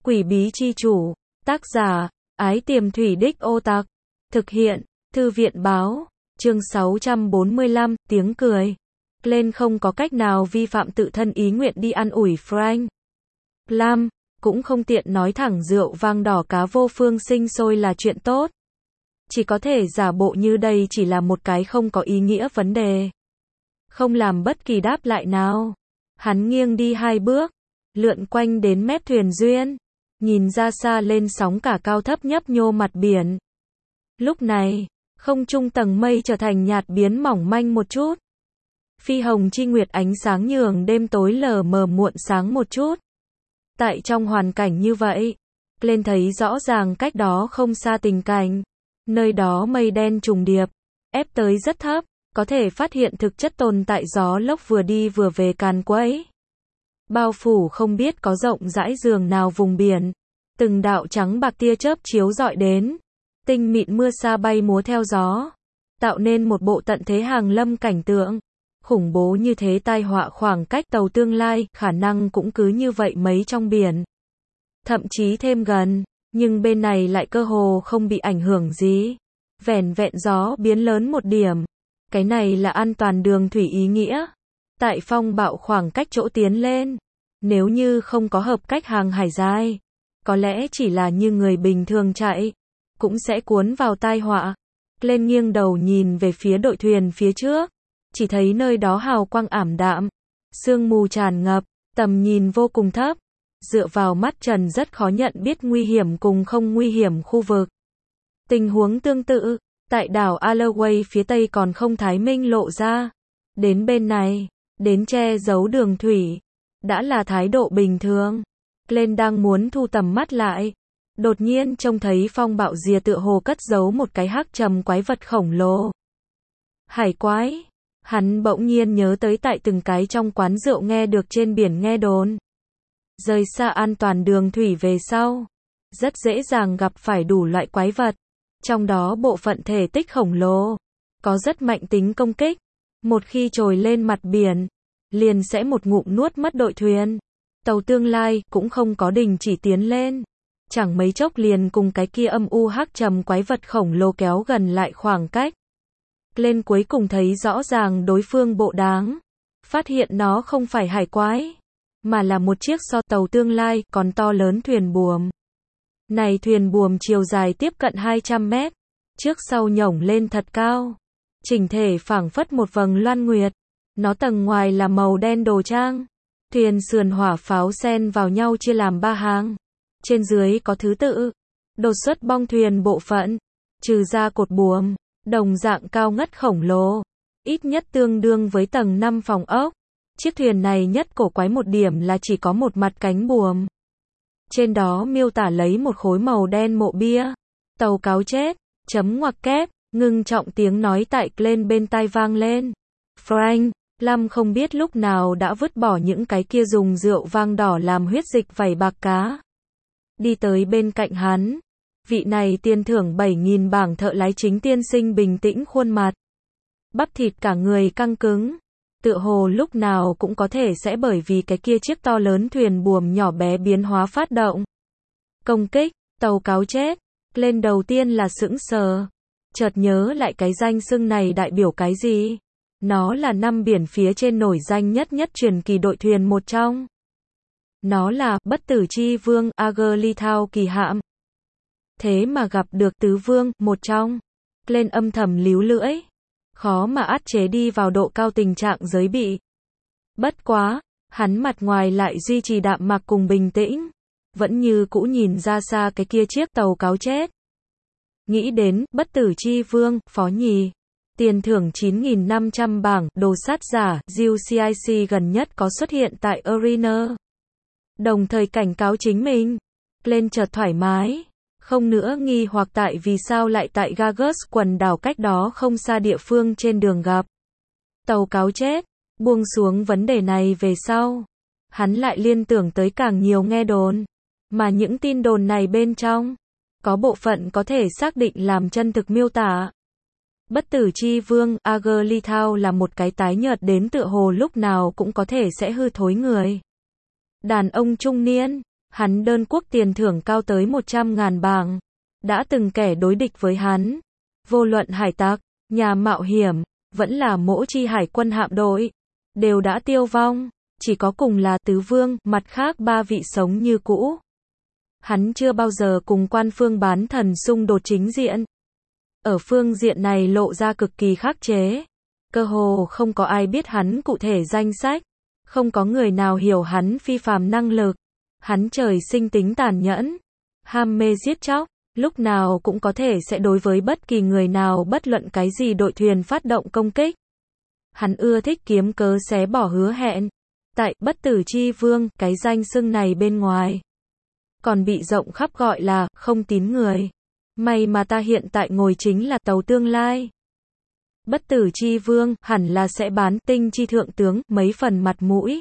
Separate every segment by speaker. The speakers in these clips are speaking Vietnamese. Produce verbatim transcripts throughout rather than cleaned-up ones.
Speaker 1: Quỷ bí chi chủ, tác giả, Ái Tiềm Thủy Đích Ô Tặc, thực hiện, Thư viện báo, chương sáu trăm bốn mươi lăm, tiếng cười. Glenn không có cách nào vi phạm tự thân ý nguyện đi ăn ủi Frank Lam, cũng không tiện nói thẳng rượu vang đỏ cá vô phương sinh sôi là chuyện tốt. Chỉ có thể giả bộ như đây chỉ là một cái không có ý nghĩa vấn đề. Không làm bất kỳ đáp lại nào. Hắn nghiêng đi hai bước, lượn quanh đến mép thuyền duyên, nhìn ra xa lên sóng cả cao thấp nhấp nhô mặt biển. Lúc này, không trung tầng mây trở thành nhạt biến mỏng manh một chút. Phi hồng chi nguyệt ánh sáng nhường đêm tối lờ mờ muộn sáng một chút. Tại trong hoàn cảnh như vậy, lên thấy rõ ràng cách đó không xa tình cảnh. Nơi đó mây đen trùng điệp, ép tới rất thấp, có thể phát hiện thực chất tồn tại gió lốc vừa đi vừa về càn quấy. Bao phủ không biết có rộng rãi giường nào vùng biển. Từng đạo trắng bạc tia chớp chiếu rọi đến. Tinh mịn mưa sa bay múa theo gió. Tạo nên một bộ tận thế hàng lâm cảnh tượng. Khủng bố như thế tai họa khoảng cách tàu tương lai, khả năng cũng cứ như vậy mấy trong biển. Thậm chí thêm gần, nhưng bên này lại cơ hồ không bị ảnh hưởng gì. Vẻn vẹn gió biến lớn một điểm. Cái này là an toàn đường thủy ý nghĩa. Tại phong bạo khoảng cách chỗ tiến lên. Nếu như không có hợp cách hàng hải dài, có lẽ chỉ là như người bình thường chạy, cũng sẽ cuốn vào tai họa. Lên nghiêng đầu nhìn về phía đội thuyền phía trước. Chỉ thấy nơi đó hào quang ảm đạm, sương mù tràn ngập, tầm nhìn vô cùng thấp. Dựa vào mắt trần rất khó nhận biết nguy hiểm cùng không nguy hiểm khu vực. Tình huống tương tự, tại đảo Alloway phía tây còn không thái minh lộ ra. Đến bên này, đến che giấu đường thủy, đã là thái độ bình thường. Glenn đang muốn thu tầm mắt lại. Đột nhiên trông thấy phong bạo rìa tựa hồ cất giấu một cái hắc trầm quái vật khổng lồ. Hải quái. Hắn bỗng nhiên nhớ tới tại từng cái trong quán rượu nghe được trên biển nghe đồn. Rời xa an toàn đường thủy về sau, rất dễ dàng gặp phải đủ loại quái vật. Trong đó bộ phận thể tích khổng lồ, có rất mạnh tính công kích. Một khi trồi lên mặt biển, liền sẽ một ngụm nuốt mất đội thuyền. Tàu tương lai cũng không có đình chỉ tiến lên. Chẳng mấy chốc liền cùng cái kia âm u hắc trầm quái vật khổng lồ kéo gần lại khoảng cách. Lên cuối cùng thấy rõ ràng đối phương bộ dáng. Phát hiện nó không phải hải quái, mà là một chiếc so tàu tương lai còn to lớn thuyền buồm. Này thuyền buồm chiều dài tiếp cận hai trăm mét, trước sau nhổng lên thật cao. Chỉnh thể phảng phất một vầng loan nguyệt. Nó tầng ngoài là màu đen đồ trang. Thuyền sườn hỏa pháo xen vào nhau chia làm ba hàng. Trên dưới có thứ tự. Đột xuất bong thuyền bộ phận. Trừ ra cột buồm, đồng dạng cao ngất khổng lồ. Ít nhất tương đương với tầng năm phòng ốc. Chiếc thuyền này nhất cổ quái một điểm là chỉ có một mặt cánh buồm. Trên đó miêu tả lấy một khối màu đen mộ bia. Tàu cáo chết, chấm ngoặc kép, ngưng trọng tiếng nói tại Glenn bên tai vang lên. Frank Lam không biết lúc nào đã vứt bỏ những cái kia dùng rượu vang đỏ làm huyết dịch vảy bạc cá. Đi tới bên cạnh hắn. Vị này tiền thưởng bảy nghìn bảng thợ lái chính tiên sinh bình tĩnh khuôn mặt. Bắp thịt cả người căng cứng. Tựa hồ lúc nào cũng có thể sẽ bởi vì cái kia chiếc to lớn thuyền buồm nhỏ bé biến hóa phát động. Công kích, tàu cáo chết. Lên đầu tiên là sững sờ. Chợt nhớ lại cái danh xưng này đại biểu cái gì. Nó là năm biển phía trên nổi danh nhất nhất truyền kỳ đội thuyền một trong. Nó là bất tử chi vương Agerlithau kỳ hạm. Thế mà gặp được tứ vương, một trong. Lên âm thầm líu lưỡi. Khó mà át chế đi vào độ cao tình trạng giới bị. Bất quá, hắn mặt ngoài lại duy trì đạm mạc cùng bình tĩnh. Vẫn như cũ nhìn ra xa cái kia chiếc tàu cáo chết. Nghĩ đến, bất tử chi vương, phó nhì. Tiền thưởng chín nghìn năm trăm bảng, đồ sát giả, Jiu xê i xê gần nhất có xuất hiện tại Arena. Đồng thời cảnh cáo chính mình. Lên chợt thoải mái. Không nữa nghi hoặc tại vì sao lại tại Gagus quần đảo cách đó không xa địa phương trên đường gặp. Tàu cáo chết. Buông xuống vấn đề này về sau. Hắn lại liên tưởng tới càng nhiều nghe đồn. Mà những tin đồn này bên trong, có bộ phận có thể xác định làm chân thực miêu tả. Bất tử chi vương Agerlithau là một cái tái nhợt đến tựa hồ lúc nào cũng có thể sẽ hư thối người. Đàn ông trung niên, Hắn đơn quốc tiền thưởng cao tới một trăm ngàn bảng. Đã từng kẻ đối địch với hắn, vô luận hải tặc, nhà mạo hiểm, vẫn là mỗi chi hải quân hạm đội, đều đã tiêu vong, chỉ có cùng là tứ vương, mặt khác ba vị sống như cũ. Hắn chưa bao giờ cùng quan phương bán thần xung đột chính diện. Ở phương diện này lộ ra cực kỳ khắc chế. Cơ hồ không có ai biết hắn cụ thể danh sách, không có người nào hiểu hắn phi phàm năng lực. Hắn trời sinh tính tàn nhẫn, ham mê giết chóc, lúc nào cũng có thể sẽ đối với bất kỳ người nào bất luận cái gì đội thuyền phát động công kích. Hắn ưa thích kiếm cớ xé bỏ hứa hẹn. Tại Bất Tử Chi Vương, cái danh xưng này bên ngoài còn bị rộng khắp gọi là không tín người. May mà ta hiện tại ngồi chính là tàu tương lai. Bất Tử Chi Vương hẳn là sẽ bán Tinh Chi thượng tướng mấy phần mặt mũi.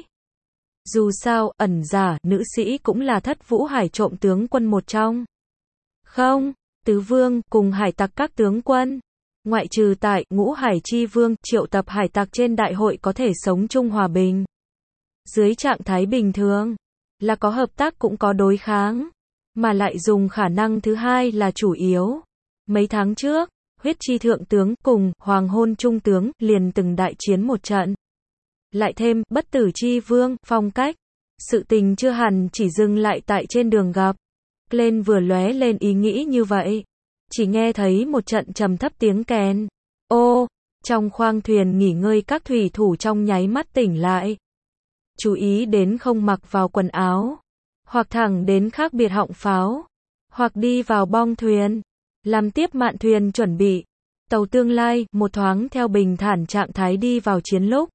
Speaker 1: Dù sao, ẩn giả, nữ sĩ cũng là Thất Vũ Hải trộm tướng quân một trong. Không, tứ vương cùng hải tặc các tướng quân, ngoại trừ tại Ngũ Hải Chi Vương triệu tập hải tặc trên đại hội có thể sống chung hòa bình. Dưới trạng thái bình thường, là có hợp tác cũng có đối kháng, mà lại dùng khả năng thứ hai là chủ yếu. Mấy tháng trước, Huyết Chi thượng tướng cùng Hoàng Hôn trung tướng liền từng đại chiến một trận. Lại thêm Bất Tử Chi Vương phong cách, sự tình chưa hẳn chỉ dừng lại tại trên đường gặp. Lên vừa lóe lên ý nghĩ như vậy, chỉ nghe thấy một trận trầm thấp tiếng kèn. Ô, trong khoang thuyền nghỉ ngơi các thủy thủ trong nháy mắt tỉnh lại. Chú ý đến không mặc vào quần áo, hoặc thẳng đến khác biệt họng pháo, hoặc đi vào bong thuyền, làm tiếp mạn thuyền chuẩn bị. Tàu tương lai một thoáng theo bình thản trạng thái đi vào chiến lúc.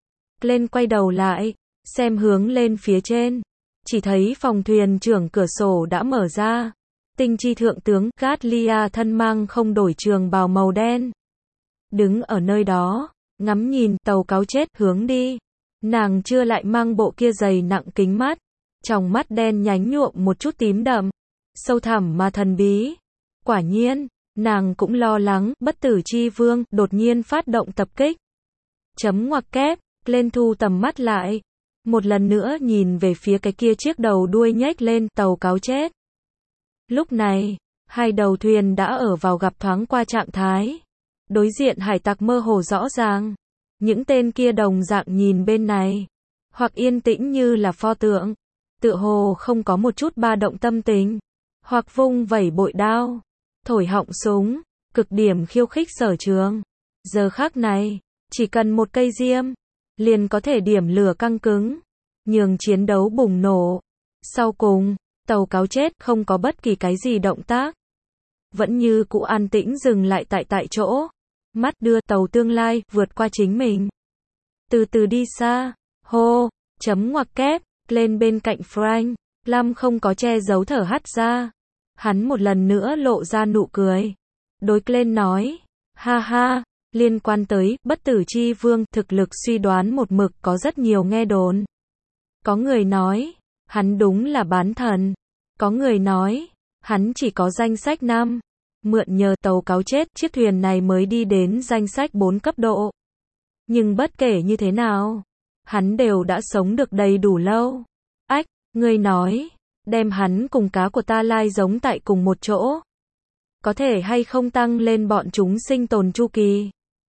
Speaker 1: Lên quay đầu lại, xem hướng lên phía trên, chỉ thấy phòng thuyền trưởng cửa sổ đã mở ra. Tinh Chi thượng tướng Gatlia thân mang không đổi trường bào màu đen, đứng ở nơi đó, ngắm nhìn tàu cáo chết hướng đi. Nàng chưa lại mang bộ kia dày nặng kính mắt, trong mắt đen nhánh nhuộm một chút tím đậm, sâu thẳm mà thần bí. Quả nhiên, nàng cũng lo lắng Bất Tử Chi Vương đột nhiên phát động tập kích. Chấm ngoặc kép, lên thu tầm mắt lại, một lần nữa nhìn về phía cái kia chiếc đầu đuôi nhếch lên tàu cáo chết. Lúc này, hai đầu thuyền đã ở vào gặp thoáng qua trạng thái. Đối diện hải tặc mơ hồ rõ ràng. Những tên kia đồng dạng nhìn bên này, hoặc yên tĩnh như là pho tượng, tựa hồ không có một chút ba động tâm tình, hoặc vung vẩy bội đao, thổi họng súng, cực điểm khiêu khích sở trường. Giờ khắc này, chỉ cần một cây diêm, liền có thể điểm lửa căng cứng, nhường chiến đấu bùng nổ. Sau cùng, tàu cáo chết không có bất kỳ cái gì động tác, vẫn như cũ an tĩnh dừng lại tại tại chỗ. Mắt đưa tàu tương lai vượt qua chính mình, từ từ đi xa. Hô, chấm ngoặc kép, lên bên cạnh Frank, Lam không có che giấu thở hắt ra. Hắn một lần nữa lộ ra nụ cười, đối Glenn nói, ha ha, liên quan tới Bất Tử Chi Vương thực lực suy đoán một mực có rất nhiều nghe đồn. Có người nói, hắn đúng là bán thần. Có người nói, hắn chỉ có danh sách năm. Mượn nhờ tàu cáo chết, chiếc thuyền này mới đi đến danh sách bốn cấp độ. Nhưng bất kể như thế nào, hắn đều đã sống được đầy đủ lâu. Ách, ngươi nói, đem hắn cùng cá của ta lai giống tại cùng một chỗ, có thể hay không tăng lên bọn chúng sinh tồn chu kỳ?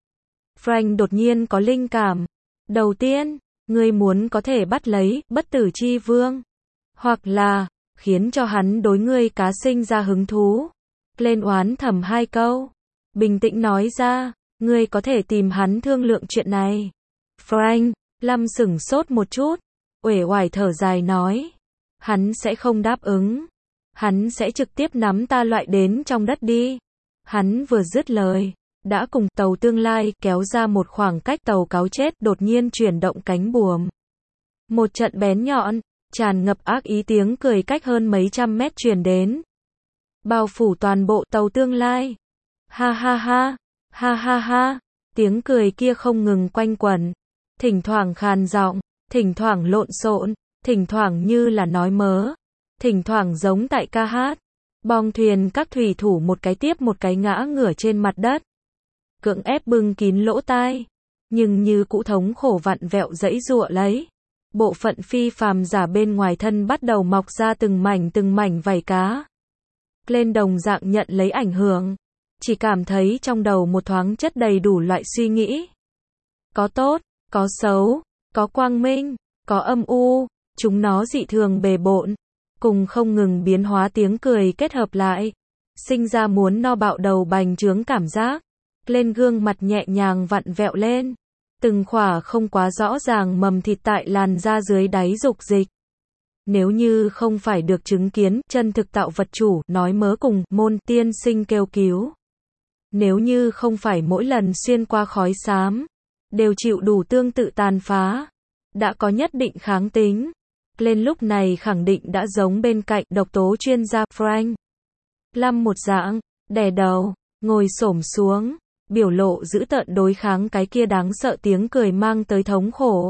Speaker 1: Frank đột nhiên có linh cảm. Đầu tiên, ngươi muốn có thể bắt lấy Bất Tử Chi Vương, hoặc là khiến cho hắn đối ngươi cá sinh ra hứng thú. Lên oán thầm hai câu, bình tĩnh nói ra, ngươi có thể tìm hắn thương lượng chuyện này. Frank, Lâm sửng sốt một chút, uể oải thở dài nói, hắn sẽ không đáp ứng, hắn sẽ trực tiếp nắm ta loại đến trong đất đi. Hắn vừa dứt lời, đã cùng tàu tương lai kéo ra một khoảng cách. Tàu cáo chết đột nhiên chuyển động cánh buồm. Một trận bén nhọn, tràn ngập ác ý tiếng cười cách hơn mấy trăm mét truyền đến, bao phủ toàn bộ tàu tương lai. Ha ha ha, ha ha ha, tiếng cười kia không ngừng quanh quẩn, thỉnh thoảng khàn giọng, thỉnh thoảng lộn xộn, thỉnh thoảng như là nói mớ, thỉnh thoảng giống tại ca hát. Bong thuyền các thủy thủ một cái tiếp một cái ngã ngửa trên mặt đất, cưỡng ép bưng kín lỗ tai, nhưng như cũ thống khổ vặn vẹo giãy giụa lấy. bộ phận phi phàm giả bên ngoài thân bắt đầu mọc ra từng mảnh từng mảnh vảy cá. Glenn đồng dạng nhận lấy ảnh hưởng, chỉ cảm thấy trong đầu một thoáng chất đầy đủ loại suy nghĩ. Có tốt, có xấu, có quang minh, có âm u, chúng nó dị thường bề bộn, cùng không ngừng biến hóa tiếng cười kết hợp lại, sinh ra muốn no bạo đầu bành trướng cảm giác. Lên gương mặt nhẹ nhàng vặn vẹo lên, từng khỏa không quá rõ ràng mầm thịt tại làn da dưới đáy dục dịch. Nếu như không phải được chứng kiến chân thực tạo vật chủ nói mớ cùng môn tiên sinh kêu cứu. Nếu như không phải mỗi lần xuyên qua khói xám, đều chịu đủ tương tự tàn phá, đã có nhất định kháng tính. Lên lúc này khẳng định đã giống bên cạnh độc tố chuyên gia Frank Lâm một dạng, đè đầu, ngồi xổm xuống, biểu lộ dữ tợn đối kháng cái kia đáng sợ tiếng cười mang tới thống khổ.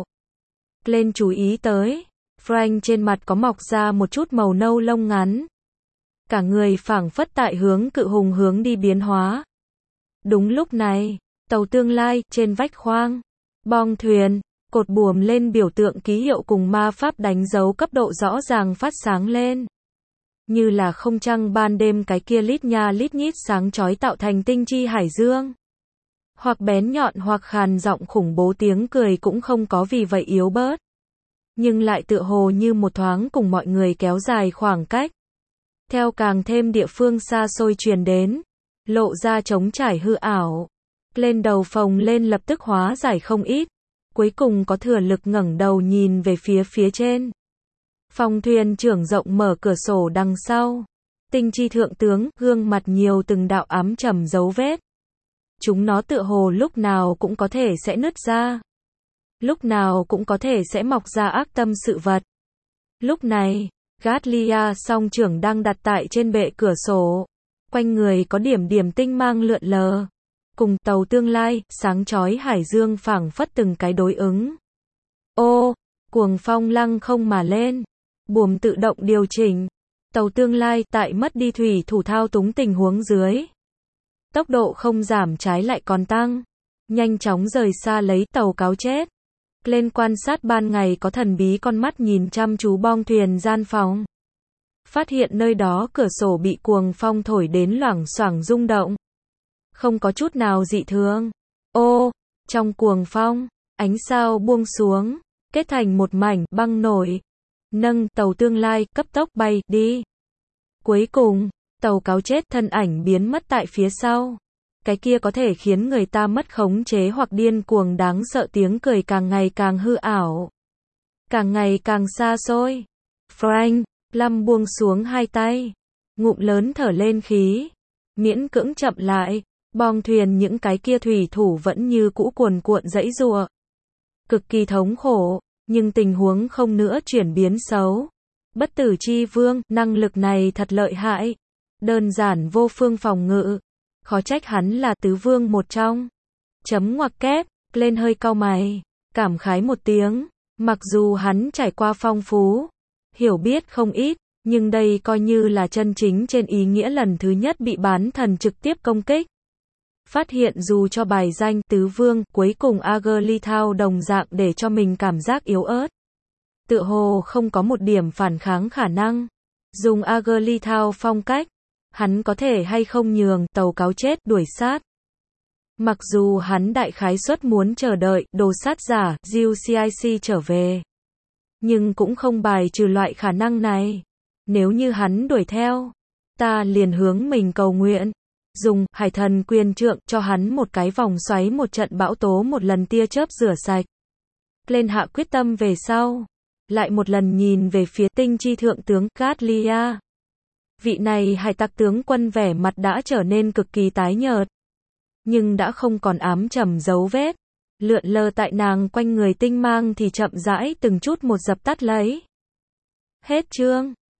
Speaker 1: Lên chú ý tới, Frank trên mặt có mọc ra một chút màu nâu lông ngắn. Cả người phảng phất tại hướng cự hùng hướng đi biến hóa. Đúng lúc này, tàu tương lai, trên vách khoang, bong thuyền, cột buồm lên biểu tượng ký hiệu cùng ma pháp đánh dấu cấp độ rõ ràng phát sáng lên. Như là không trăng ban đêm cái kia lít nha lít nhít sáng chói tạo thành tinh chi hải dương. Hoặc bén nhọn hoặc khàn giọng khủng bố tiếng cười cũng không có vì vậy yếu bớt. Nhưng lại tựa hồ như một thoáng cùng mọi người kéo dài khoảng cách. Theo càng thêm địa phương xa xôi truyền đến, lộ ra trống trải hư ảo. Lên đầu phồng lên lập tức hóa giải không ít. Cuối cùng có thừa lực ngẩng đầu nhìn về phía phía trên. Phòng thuyền trưởng rộng mở cửa sổ đằng sau. Tinh chi thượng tướng, gương mặt nhiều từng đạo ám trầm dấu vết. Chúng nó tựa hồ lúc nào cũng có thể sẽ nứt ra. Lúc nào cũng có thể sẽ mọc ra ác tâm sự vật. Lúc này, Gatlia song trưởng đang đặt tại trên bệ cửa sổ. Quanh người có điểm điểm tinh mang lượn lờ. Cùng tàu tương lai, sáng chói hải dương phảng phất từng cái đối ứng. Ô, cuồng phong lăng không mà lên. Buồm tự động điều chỉnh. Tàu tương lai tại mất đi thủy thủ thao túng tình huống dưới. Tốc độ không giảm trái lại còn tăng. Nhanh chóng rời xa lấy tàu cáo chết. Lên quan sát ban ngày có thần bí con mắt nhìn chăm chú bong thuyền gian phòng. Phát hiện nơi đó cửa sổ bị cuồng phong thổi đến loảng xoảng rung động. Không có chút nào dị thường. Ô, trong cuồng phong, ánh sao buông xuống, kết thành một mảnh băng nổi. Nâng tàu tương lai cấp tốc bay đi. Cuối cùng, tàu cáo chết thân ảnh biến mất tại phía sau. Cái kia có thể khiến người ta mất khống chế hoặc điên cuồng đáng sợ tiếng cười càng ngày càng hư ảo. Càng ngày càng xa xôi. Frank Lâm buông xuống hai tay. Ngụm lớn thở lên khí. Miễn cưỡng chậm lại. Bong thuyền những cái kia thủy thủ vẫn như cũ cuồn cuộn giãy giụa. Cực kỳ thống khổ. Nhưng tình huống không nữa chuyển biến xấu. Bất tử chi vương, năng lực này thật lợi hại. Đơn giản vô phương phòng ngự. Khó trách hắn là tứ vương một trong. Chấm ngoặc kép, lên hơi cau mày. Cảm khái một tiếng. Mặc dù hắn trải qua phong phú. Hiểu biết không ít. Nhưng đây coi như là chân chính trên ý nghĩa lần thứ nhất bị bán thần trực tiếp công kích. Phát hiện dù cho bài danh tứ vương, cuối cùng Agerlithau đồng dạng để cho mình cảm giác yếu ớt. Tựa hồ không có một điểm phản kháng khả năng. Dùng Agerlithau phong cách, hắn có thể hay không nhường tàu cáo chết đuổi sát. Mặc dù hắn đại khái suất muốn chờ đợi đồ sát giả giê xê i xê trở về. Nhưng cũng không bài trừ loại khả năng này. Nếu như hắn đuổi theo, ta liền hướng mình cầu nguyện. Dùng hải thần quyền trượng cho hắn một cái vòng xoáy một trận bão tố một lần tia chớp rửa sạch. Lên hạ quyết tâm về sau. Lại một lần nhìn về phía tinh chi thượng tướng Gatlia. Vị này hải tặc tướng quân vẻ mặt đã trở nên cực kỳ tái nhợt. Nhưng đã không còn ám trầm dấu vết. Lượn lờ tại nàng quanh người tinh mang thì chậm rãi từng chút một dập tắt lấy. Hết chương.